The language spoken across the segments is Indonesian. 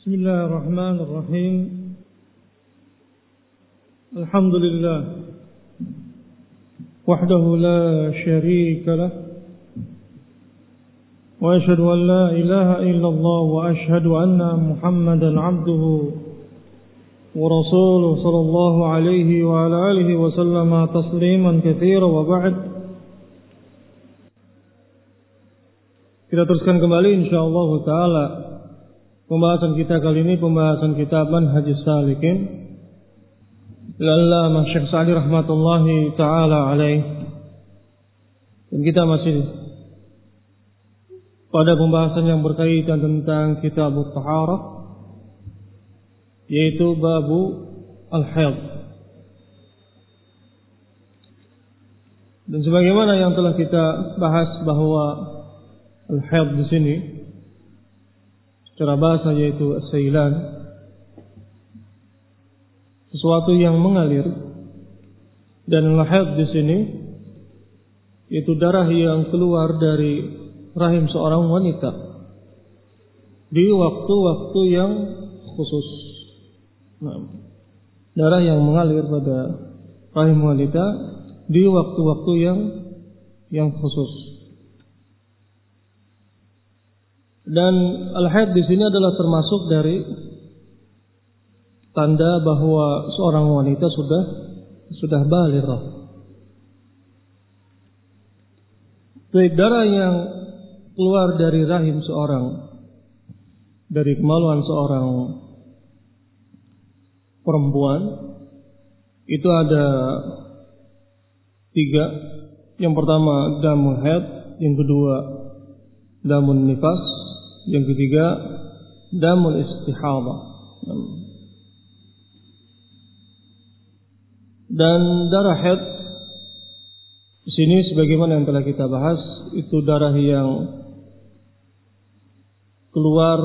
Bismillahirrahmanirrahim. Alhamdulillah wahdahu la syarika lah wa asyhadu an la ilaha illallah wa asyhadu anna Muhammadan abduhu wa rasuluhu sallallahu alaihi wa ala alihi wa sallama tasliman katsira wa ba'd. Kita teruskan kembali insyaallah taala pembahasan kita kali ini, pembahasan kitab Manhajus Salikin Al-Allamah Syekh Sa'di rahmatullahi ta'ala alaih. Dan kita masih pada pembahasan yang berkaitan tentang kitab At-Taharah, yaitu babu al-haid. Dan sebagaimana yang telah kita bahas bahwa al-haid di sini secara bahasa yaitu as-sailan, sesuatu yang mengalir, dan al-haid di sini yaitu darah yang keluar dari rahim seorang wanita di waktu-waktu yang khusus. Darah yang mengalir pada rahim wanita di waktu-waktu yang khusus. Dan al-haid di sini adalah termasuk dari tanda bahwa seorang wanita sudah balighah. Darah yang keluar dari rahim seorang, dari kemaluan seorang perempuan, itu ada 3. Yang pertama damul haid, yang kedua damun nifas, yang ketiga damul istihadah. Dan darah haid di sini sebagaimana yang telah kita bahas, itu darah yang keluar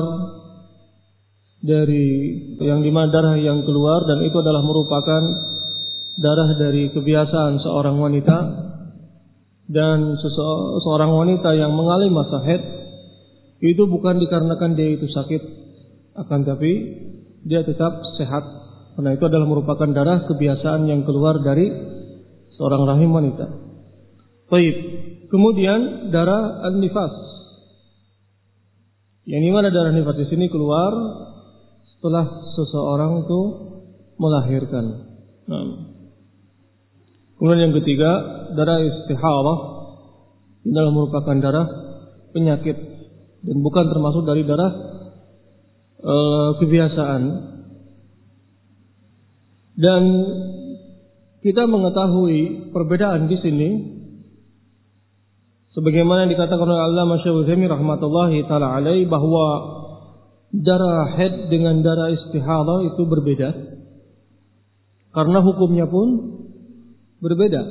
dari dimana darah yang keluar, dan itu adalah merupakan darah dari kebiasaan seorang wanita. Dan seorang wanita yang mengalami masa haid itu bukan dikarenakan dia itu sakit, akan tapi dia tetap sehat, karena itu adalah merupakan darah kebiasaan yang keluar dari seorang rahim wanita. Baik. Kemudian darah an-nifas, yang dimana darah nifas di sini keluar setelah seseorang itu melahirkan. Kemudian yang ketiga darah istihadah, ini adalah merupakan darah penyakit dan bukan termasuk dari darah kebiasaan. Dan kita mengetahui perbedaan di sini sebagaimana dikatakan oleh Allamah Syekh Utsaimin rahmatullahi taala alaihi, bahwa darah haid dengan darah istihadah itu berbeda karena hukumnya pun berbeda.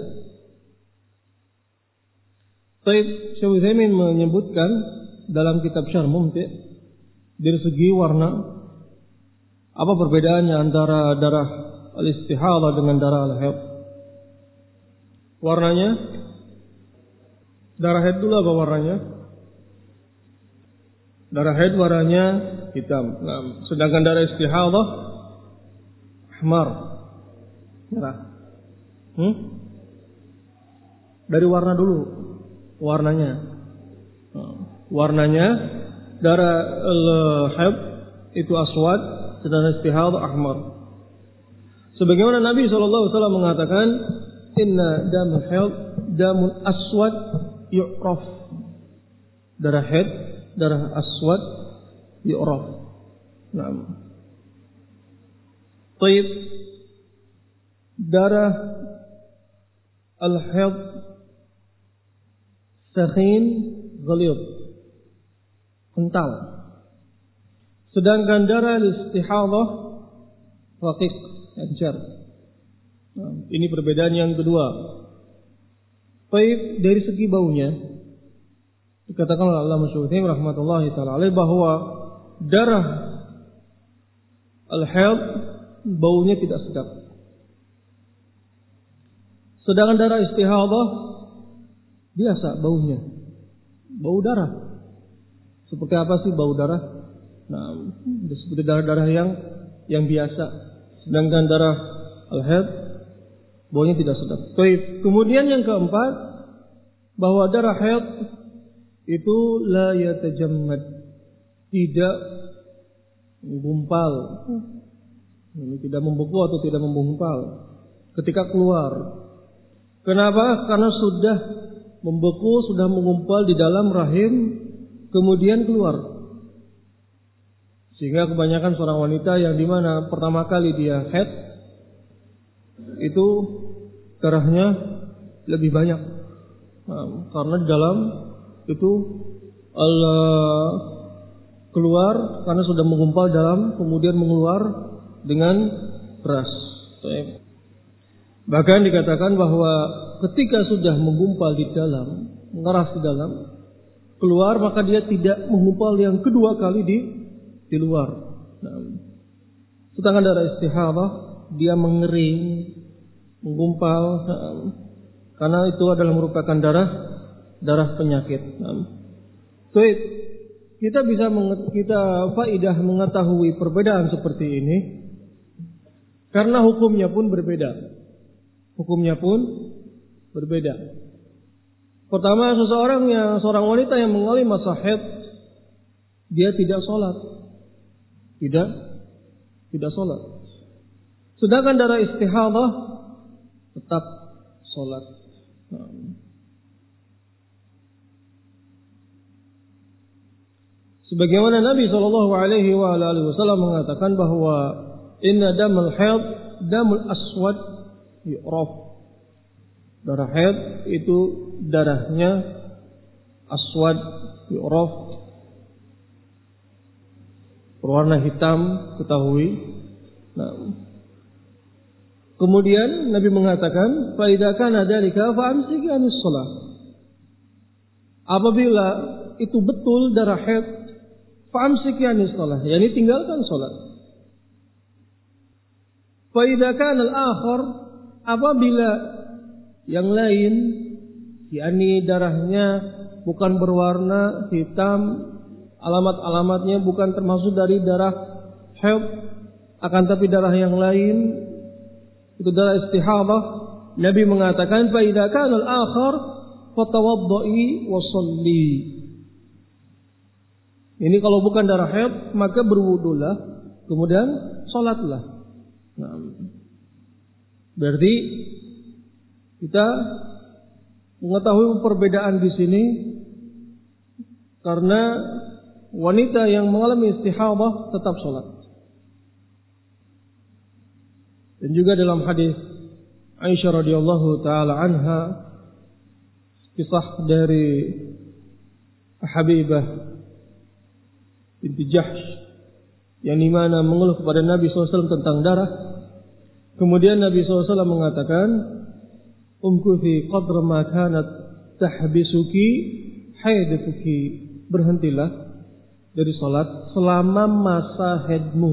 Syekh Utsaimin menyebutkan dalam kitab Syarh Mumti' dari segi warna, apa perbedaannya antara darah al-istihadah dengan darah al-haid. Warnanya, darah haid dulu apa warnanya? Darah haid warnanya hitam. Sedangkan darah istihadah ahmar, merah. Dari warna dulu, warnanya. Warnanya darah al-haid itu aswad, sedangkan istihadah ahmar. Sebagaimana Nabi SAW mengatakan, inna damul haid damun aswad yu'raf. Darah haid, darah aswad yu'raf. Baik. Darah al-haid sakhin ghalidh, kental. Sedangkan darah al-istihadah raqiq, encer. Ini perbedaan yang kedua. Baik, dari segi baunya dikatakan oleh Allamah Syekh Utsaimin rahmatullahi taala alaih bahwa darah al-haid baunya tidak sedap. Sedangkan darah istihadah biasa baunya, bau darah. Seperti apa sih bau darah? Nah, seperti darah-darah yang biasa. Sedangkan darah al-haid baunya tidak sedap. Baik. Kemudian yang keempat, bahwa darah haid itu la yatajammad, tidak menggumpal. Ini tidak membeku atau tidak menggumpal ketika keluar. Kenapa? Karena sudah membeku, sudah menggumpal di dalam rahim, kemudian keluar. Sehingga kebanyakan seorang wanita yang dimana pertama kali dia haid itu darahnya lebih banyak. Karena di dalam itu keluar karena sudah menggumpal dalam, kemudian mengeluar dengan deras. Bahkan dikatakan bahwa ketika sudah menggumpal di dalam, mengeras di dalam, keluar, maka dia tidak menggumpal yang kedua kali di luar. Sedangkan darah istihadah dia mengering, menggumpal, karena itu adalah merupakan darah penyakit. Kita faidah mengetahui perbedaan seperti ini karena hukumnya pun berbeda. Pertama, seorang wanita yang mengalami masa haid, dia tidak sholat. Tidak sholat. Sedangkan darah istihadah tetap sholat. Sebagaimana Nabi SAW mengatakan bahwa inna damul haid damul aswad yu'raf. Darah haid itu darahnya aswad yu'raf, berwarna hitam, ketahui. Kemudian Nabi mengatakan, fa idza kana dzalika fa amsiki anis shalah. Apabila itu betul darah haid, fa amsiki anis shalah, yakni tinggalkan salat. Fa idza kana al-akhar, apabila yang lain, yakni darahnya bukan berwarna hitam, alamat-alamatnya bukan termasuk dari darah haid, akan tapi darah yang lain, itu darah istihadah, Nabi mengatakan fa idza kana al-akhar fatawaddai wa shalli. Ini kalau bukan darah haid, maka berwudulah, kemudian salatlah. Berarti kita mengetahui perbedaan di sini karena wanita yang mengalami istihadah tetap salat. Dan juga dalam hadis Aisyah radhiyallahu taala anha, kisah dari Habibah binti Jahsh yang dimana mengeluh kepada Nabi SAW tentang darah. Kemudian Nabi SAW mengatakan, umkuthi qadra ma kanat tahbisuki haidatuki, berhentilah dari salat selama masa haidmu.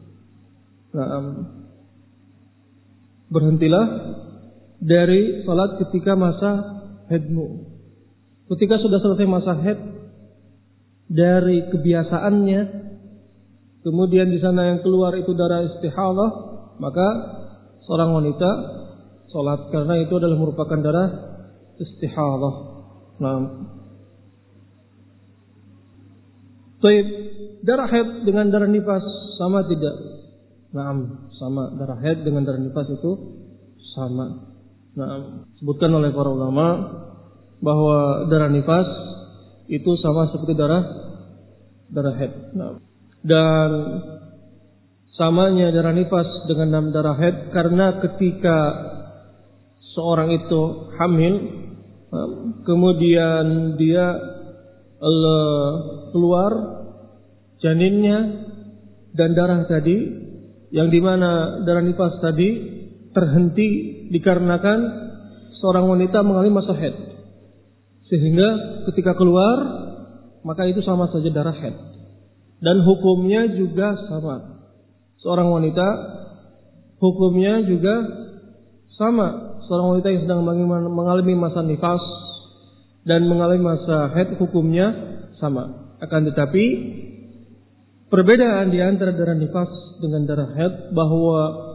Berhentilah dari salat ketika masa haidmu. Ketika sudah selesai masa haid dari kebiasaannya, kemudian di sana yang keluar itu darah istihadah, maka seorang wanita salat karena itu adalah merupakan darah istihadah. Darah haid dengan darah nifas sama tidak? Sama. Darah haid dengan darah nifas itu sama. Sebutkan oleh para ulama bahwa darah nifas itu sama seperti darah haid. Dan samanya darah nifas dengan darah haid karena ketika seorang itu hamil, kemudian dia keluar janinnya dan darah tadi, yang dimana darah nifas tadi terhenti dikarenakan seorang wanita mengalami masa haid, sehingga ketika keluar maka itu sama saja darah haid dan hukumnya juga sama. Seorang wanita hukumnya juga sama. Seorang wanita yang sedang mengalami masa nifas dan mengalami masa haid hukumnya sama. Akan tetapi perbedaan di antara darah nifas dengan darah haid bahwa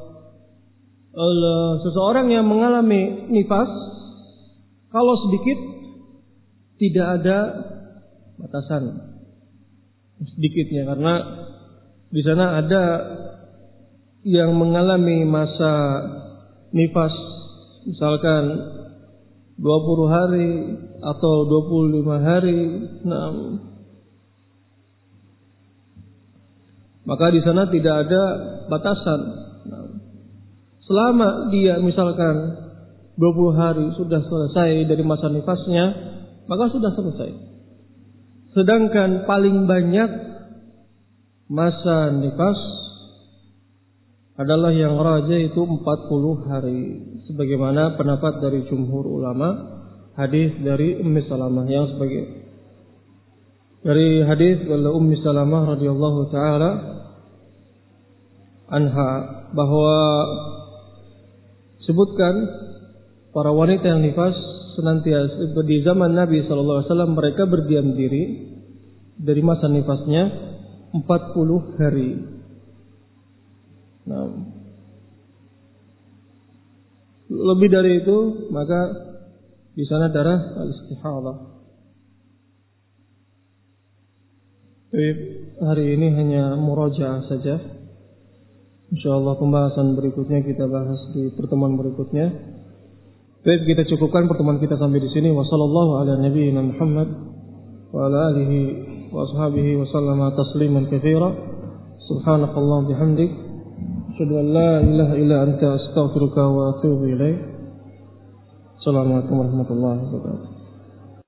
seseorang yang mengalami nifas kalau sedikit tidak ada batasan sedikitnya, karena di sana ada yang mengalami masa nifas misalkan 20 hari atau 25 hari. Nah, maka di sana tidak ada batasan. Nah, selama dia misalkan 20 hari sudah selesai dari masa nifasnya, maka sudah selesai. Sedangkan paling banyak masa nifas adalah yang raja itu 40 hari, sebagaimana pendapat dari jumhur ulama, hadis dari Ummi Salamah yang sebagai dari hadis oleh Ummi Salamah radhiyallahu taala anha bahwa sebutkan para wanita yang nifas senantiasa di zaman Nabi sallallahu alaihi wasallam mereka berdiam diri dari masa nifasnya 40 hari. Nah, lebih dari itu maka di sana darah al-istihadah. Jadi hari ini hanya murajaah saja. Insyaallah pembahasan berikutnya kita bahas di pertemuan berikutnya. Baik, kita cukupkan pertemuan kita sampai di sini. Wassallallahu ala nabiyyina Muhammad wa ala alihi wa ashabihi wa sallama tasliman katsira. Subhanakallahumma bihamdik asyhadu an la ilaha illa anta astaghfiruka wa atubu ilaik. Assalamualaikum warahmatullahi wabarakatuh.